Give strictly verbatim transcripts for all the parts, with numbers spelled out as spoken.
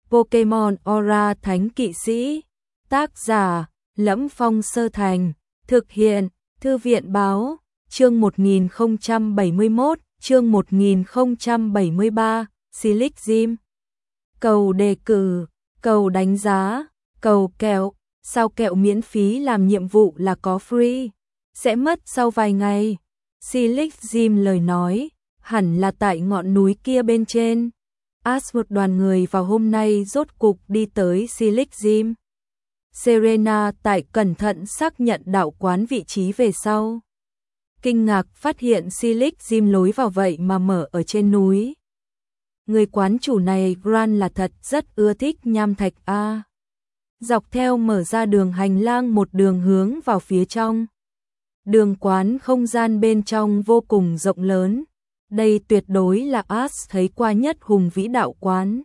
Pokemon Aura Thánh Kỵ Sĩ. Tác giả: Lẫm Phong Sơ Thành. Thực hiện: Thư viện báo. Chương một nghìn không trăm bảy mươi mốt, chương một nghìn không trăm bảy mươi ba, Silic Gym. Cầu đề cử, cầu đánh giá, cầu kẹo. Sao kẹo miễn phí làm nhiệm vụ là có free, sẽ mất sau vài ngày. Silic Gym lời nói, hẳn là tại ngọn núi kia bên trên. Ash một đoàn người vào hôm nay rốt cục đi tới Silic Gym. Serena tại cẩn thận xác nhận đạo quán vị trí về sau. Kinh ngạc phát hiện Silic Gym lối vào vậy mà mở ở trên núi. Người quán chủ này Grant là thật rất ưa thích nham thạch a. Dọc theo mở ra đường hành lang một đường hướng vào phía trong. Đường quán không gian bên trong vô cùng rộng lớn. Đây tuyệt đối là Ash thấy qua nhất hùng vĩ đạo quán.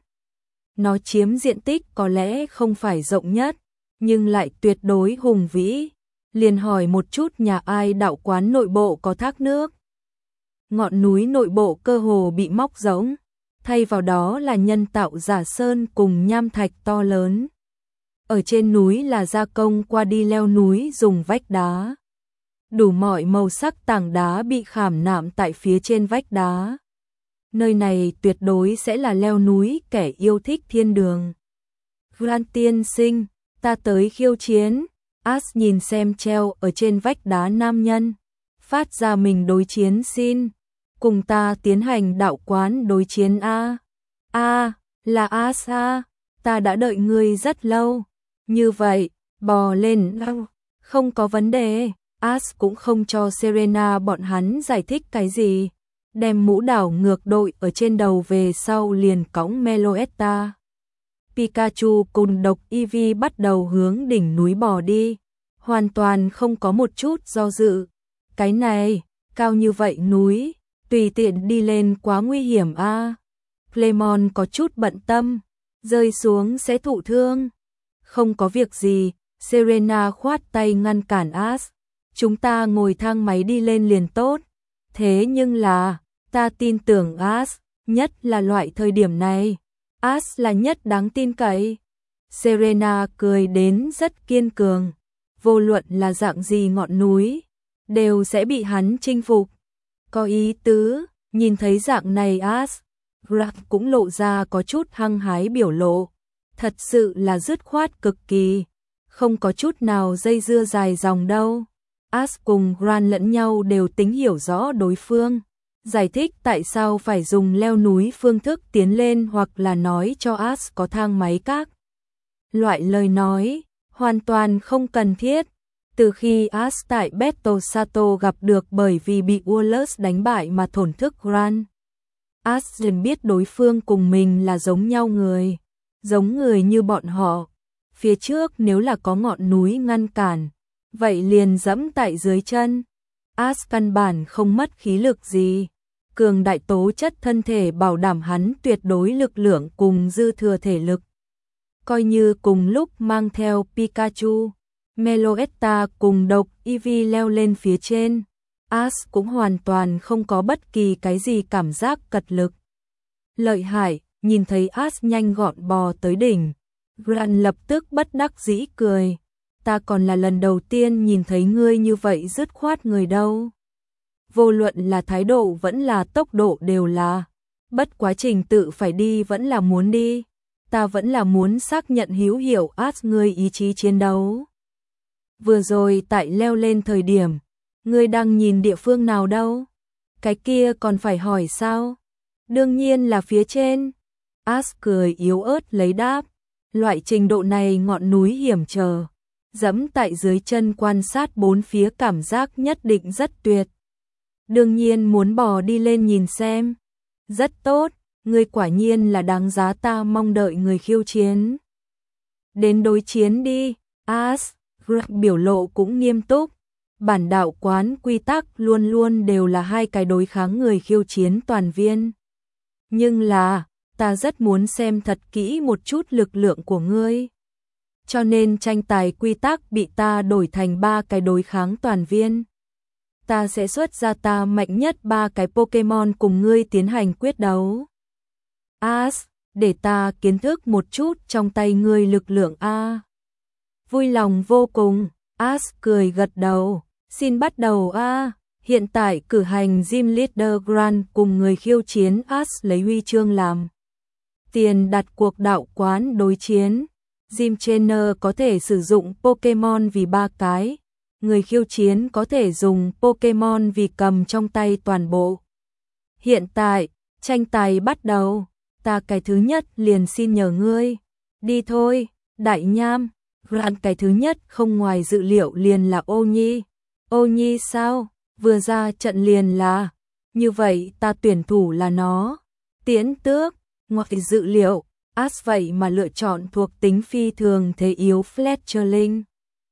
Nó chiếm diện tích có lẽ không phải rộng nhất, nhưng lại tuyệt đối hùng vĩ. Liền hỏi một chút nhà ai đạo quán nội bộ có thác nước. Ngọn núi nội bộ cơ hồ bị móc rỗng, thay vào đó là nhân tạo giả sơn cùng nham thạch to lớn. Ở trên núi là gia công qua đi leo núi dùng vách đá. Đủ mọi màu sắc tảng đá bị khảm nạm tại phía trên vách đá. Nơi này tuyệt đối sẽ là leo núi kẻ yêu thích thiên đường. Grant tiên sinh, ta tới khiêu chiến. Ash nhìn xem treo ở trên vách đá nam nhân, phát ra mình đối chiến xin. Cùng ta tiến hành đạo quán đối chiến a. A, là Ash a, ta đã đợi ngươi rất lâu. Như vậy, bò lên, không có vấn đề. Ash cũng không cho Serena bọn hắn giải thích cái gì, đem mũ đảo ngược đội ở trên đầu về sau liền cõng Meloetta. Pikachu cùng độc Eevee bắt đầu hướng đỉnh núi bò đi, hoàn toàn không có một chút do dự. Cái này, cao như vậy núi, tùy tiện đi lên quá nguy hiểm a. À. Clemon có chút bận tâm, rơi xuống sẽ thụ thương. Không có việc gì, Serena khoát tay ngăn cản Ash. Chúng ta ngồi thang máy đi lên liền tốt. Thế nhưng là, ta tin tưởng Ash, nhất là loại thời điểm này. Ash là nhất đáng tin cậy. Serena cười đến rất kiên cường. Vô luận là dạng gì ngọn núi, đều sẽ bị hắn chinh phục. Có ý tứ, nhìn thấy dạng này Ash, Grant cũng lộ ra có chút hăng hái biểu lộ. Thật sự là dứt khoát cực kỳ, không có chút nào dây dưa dài dòng đâu. Ash cùng Grant lẫn nhau đều tính hiểu rõ đối phương, giải thích tại sao phải dùng leo núi phương thức tiến lên hoặc là nói cho Ash có thang máy các loại lời nói, hoàn toàn không cần thiết. Từ khi Ash tại Battle Sato gặp được bởi vì bị Wallace đánh bại mà thổn thức Grant, Ash liền biết đối phương cùng mình là giống nhau người, giống người như bọn họ. Phía trước nếu là có ngọn núi ngăn cản, vậy liền dẫm tại dưới chân. Ash căn bản không mất khí lực gì, cường đại tố chất thân thể bảo đảm hắn tuyệt đối lực lượng cùng dư thừa thể lực. Coi như cùng lúc mang theo Pikachu, Meloetta cùng độc Eevee leo lên phía trên, Ash cũng hoàn toàn không có bất kỳ cái gì cảm giác cật lực. Lợi hại, nhìn thấy Ash nhanh gọn bò tới đỉnh, Grant lập tức bất đắc dĩ cười. Ta còn là lần đầu tiên nhìn thấy ngươi như vậy dứt khoát người đâu. Vô luận là thái độ vẫn là tốc độ đều là. Bất quá trình tự phải đi vẫn là muốn đi. Ta vẫn là muốn xác nhận hữu hiểu Ash ngươi ý chí chiến đấu. Vừa rồi tại leo lên thời điểm, ngươi đang nhìn địa phương nào đâu? Cái kia còn phải hỏi sao? Đương nhiên là phía trên. Ash cười yếu ớt lấy đáp. Loại trình độ này ngọn núi hiểm trở, dẫm tại dưới chân quan sát bốn phía cảm giác nhất định rất tuyệt. Đương nhiên muốn bò đi lên nhìn xem. Rất tốt, ngươi quả nhiên là đáng giá ta mong đợi người khiêu chiến. Đến đối chiến đi, Ash. Grant biểu lộ cũng nghiêm túc. Bản đạo quán quy tắc luôn luôn đều là hai cái đối kháng người khiêu chiến toàn viên. Nhưng là, ta rất muốn xem thật kỹ một chút lực lượng của ngươi. Cho nên tranh tài quy tắc bị ta đổi thành ba cái đối kháng toàn viên. Ta sẽ xuất ra ta mạnh nhất ba cái Pokemon cùng ngươi tiến hành quyết đấu. Ash, để ta kiến thức một chút trong tay ngươi lực lượng a. Vui lòng vô cùng, Ash cười gật đầu, xin bắt đầu a. Hiện tại cử hành Gym Leader Grand cùng người khiêu chiến Ash lấy huy chương làm tiền đặt cuộc đạo quán đối chiến. Gym Trainer có thể sử dụng Pokemon vì ba cái, người khiêu chiến có thể dùng Pokemon vì cầm trong tay toàn bộ. Hiện tại, tranh tài bắt đầu, ta cái thứ nhất liền xin nhờ ngươi. Đi thôi, đại nham. Grant cái thứ nhất không ngoài dự liệu liền là Ô Nhi. Ô Nhi sao? Vừa ra trận liền là. Như vậy ta tuyển thủ là nó. Tiễn Tước, ngoài dự liệu, Ash vậy mà lựa chọn thuộc tính phi thường thế yếu Fletchling.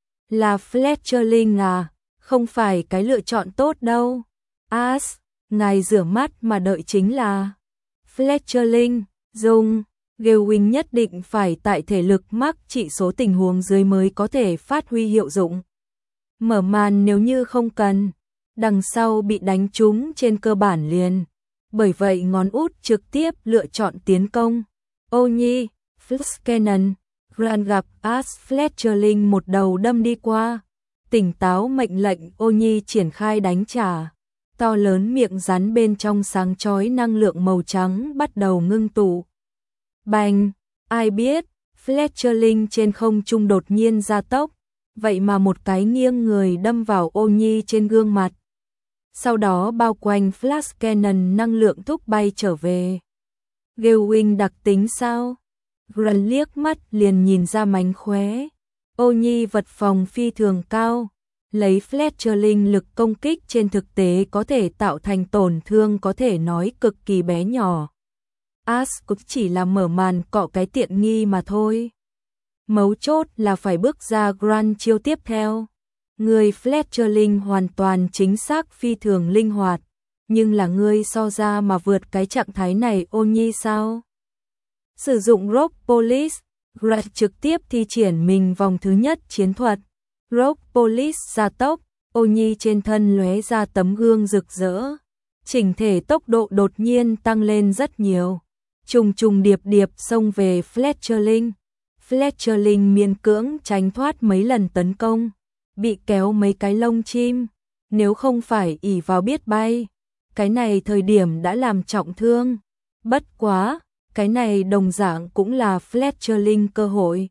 Là Fletchling à? Không phải cái lựa chọn tốt đâu. Ash, ngài rửa mắt mà đợi chính là Fletchling, dùng. Gewing nhất định phải tại thể lực mắc trị số tình huống dưới mới có thể phát huy hiệu dụng. Mở màn nếu như không cần, đằng sau bị đánh trúng trên cơ bản liền. Bởi vậy ngón út trực tiếp lựa chọn tiến công. Ô Nhi, Fliskanen, Grant gặp Ash Fletchling một đầu đâm đi qua. Tỉnh táo mệnh lệnh Ô Nhi triển khai đánh trả. To lớn miệng rắn bên trong sáng chói năng lượng màu trắng bắt đầu ngưng tụ. Bành, ai biết, Fletchling trên không trung đột nhiên gia tốc, vậy mà một cái nghiêng người đâm vào Ô Nhi trên gương mặt. Sau đó bao quanh Fliskanen năng lượng thúc bay trở về. Gewing đặc tính sao? Grant liếc mắt liền nhìn ra mánh khóe. Ô Nhi vật phòng phi thường cao, lấy Fletchling lực công kích trên thực tế có thể tạo thành tổn thương có thể nói cực kỳ bé nhỏ. Ash cũng chỉ là mở màn cọ cái tiện nghi mà thôi. Mấu chốt là phải bước ra Grant chiêu tiếp theo. Người Fletchling hoàn toàn chính xác phi thường linh hoạt, nhưng là ngươi so ra mà vượt cái trạng thái này Ô Nhi sao? Sử dụng Rock Police, Grant trực tiếp thi triển mình vòng thứ nhất chiến thuật. Rock Police gia tốc, Ô Nhi trên thân lóe ra tấm gương rực rỡ. Chỉnh thể tốc độ đột nhiên tăng lên rất nhiều. Trùng trùng điệp điệp xông về Fletchling. Fletchling miễn cưỡng tránh thoát mấy lần tấn công, bị kéo mấy cái lông chim, nếu không phải ỷ vào biết bay, cái này thời điểm đã làm trọng thương. Bất quá, cái này đồng dạng cũng là Fletchling cơ hội.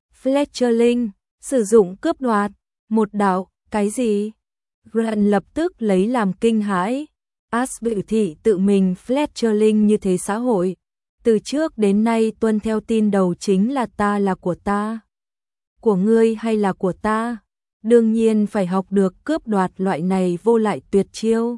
Fletchling sử dụng cướp đoạt, một đạo, cái gì? Grant lập tức lấy làm kinh hãi. Ash biểu thị tự mình Fletchling như thế xã hội. Từ trước đến nay tuân theo tin đầu chính là ta là của ta. Của ngươi hay là của ta? Đương nhiên phải học được cướp đoạt loại này vô lại tuyệt chiêu.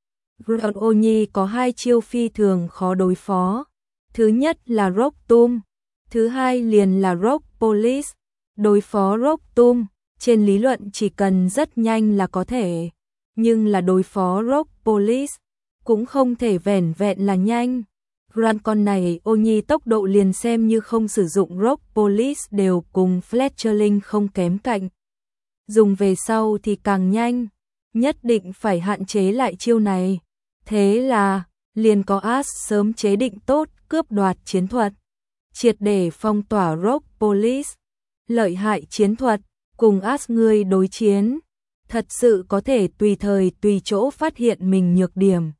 Grant Ô Nhi có hai chiêu phi thường khó đối phó. Thứ nhất là Rock Tomb, thứ hai liền là Rock Police. Đối phó Rock Tomb, trên lý luận chỉ cần rất nhanh là có thể. Nhưng là đối phó Rock Police, cũng không thể vẻn vẹn là nhanh. Grant con này Ô Nhi tốc độ liền xem như không sử dụng Rock Police đều cùng Fletchling không kém cạnh. Dùng về sau thì càng nhanh, nhất định phải hạn chế lại chiêu này. Thế là, liền có Ash sớm chế định tốt cướp đoạt chiến thuật, triệt để phong tỏa Rock Police. Lợi hại chiến thuật, cùng Ash ngươi đối chiến, thật sự có thể tùy thời tùy chỗ phát hiện mình nhược điểm.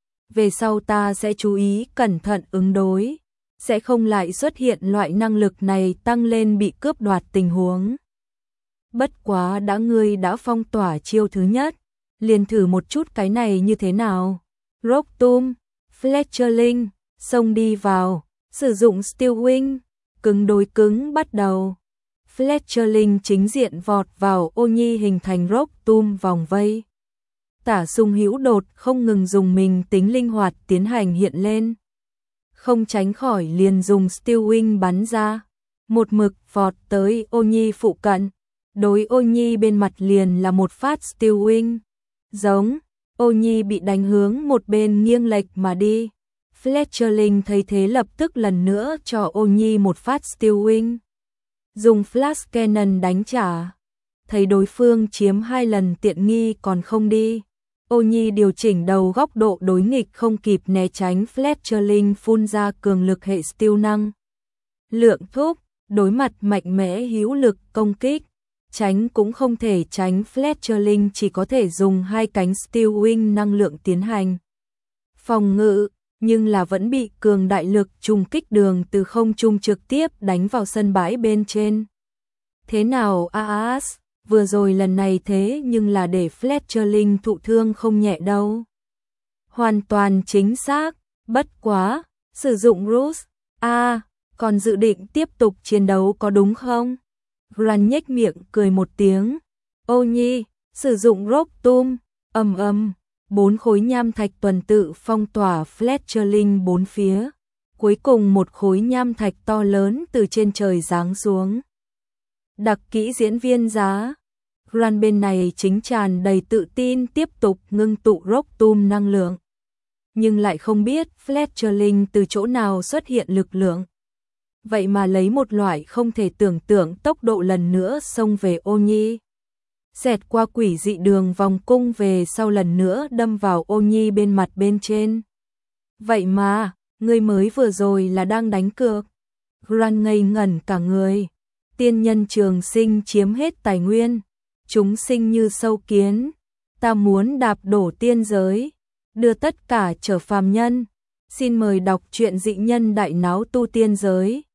Về sau ta sẽ chú ý cẩn thận ứng đối, sẽ không lại xuất hiện loại năng lực này tăng lên bị cướp đoạt tình huống. Bất quá đã ngươi đã phong tỏa chiêu thứ nhất, liền thử một chút cái này như thế nào. Rock Tomb, Fletchling, xông đi vào, sử dụng Steel Wing, cứng đối cứng bắt đầu. Fletchling chính diện vọt vào Ô Nhi hình thành Rock Tomb vòng vây. Tả Sung Hữu Đột không ngừng dùng mình tính linh hoạt tiến hành hiện lên. Không tránh khỏi liền dùng Steel Wing bắn ra, một mực vọt tới Ô Nhi phụ cận. Đối Ô Nhi bên mặt liền là một phát Steel Wing. Giống, Ô Nhi bị đánh hướng một bên nghiêng lệch mà đi. Fletchling thấy thế lập tức lần nữa cho Ô Nhi một phát Steel Wing. Dùng Flash Cannon đánh trả. Thấy đối phương chiếm hai lần tiện nghi còn không đi. Ô Nhi điều chỉnh đầu góc độ đối nghịch không kịp né tránh Fletcherling phun ra cường lực hệ steel năng. Lượng thúc, đối mặt mạnh mẽ hữu lực công kích, tránh cũng không thể tránh, Fletcherling chỉ có thể dùng hai cánh steel wing năng lượng tiến hành phòng ngự, nhưng là vẫn bị cường đại lực trùng kích đường từ không trung trực tiếp đánh vào sân bãi bên trên. Thế nào a ét, vừa rồi lần này thế nhưng là để Fletcherling thụ thương không nhẹ đâu. Hoàn toàn chính xác, bất quá, sử dụng Ruse, a à, còn dự định tiếp tục chiến đấu có đúng không? Grant nhếch miệng cười một tiếng. Ô Nhi, sử dụng rope tum, ầm ầm, bốn khối nham thạch tuần tự phong tỏa Fletcherling bốn phía. Cuối cùng một khối nham thạch to lớn từ trên trời giáng xuống. Đặc kỹ diễn viên giá. Grant bên này chính tràn đầy tự tin tiếp tục ngưng tụ rope tum năng lượng. Nhưng lại không biết Fletcherling từ chỗ nào xuất hiện lực lượng. Vậy mà lấy một loại không thể tưởng tượng tốc độ lần nữa xông về Ô Nhi. Xẹt qua quỷ dị đường vòng cung về sau lần nữa đâm vào Ô Nhi bên mặt bên trên. Vậy mà, người mới vừa rồi là đang đánh cược. Grant ngây ngẩn cả người. Tiên nhân trường sinh chiếm hết tài nguyên. Chúng sinh như sâu kiến. Ta muốn đạp đổ tiên giới. Đưa tất cả trở phàm nhân. Xin mời đọc truyện dị nhân đại náo tu tiên giới.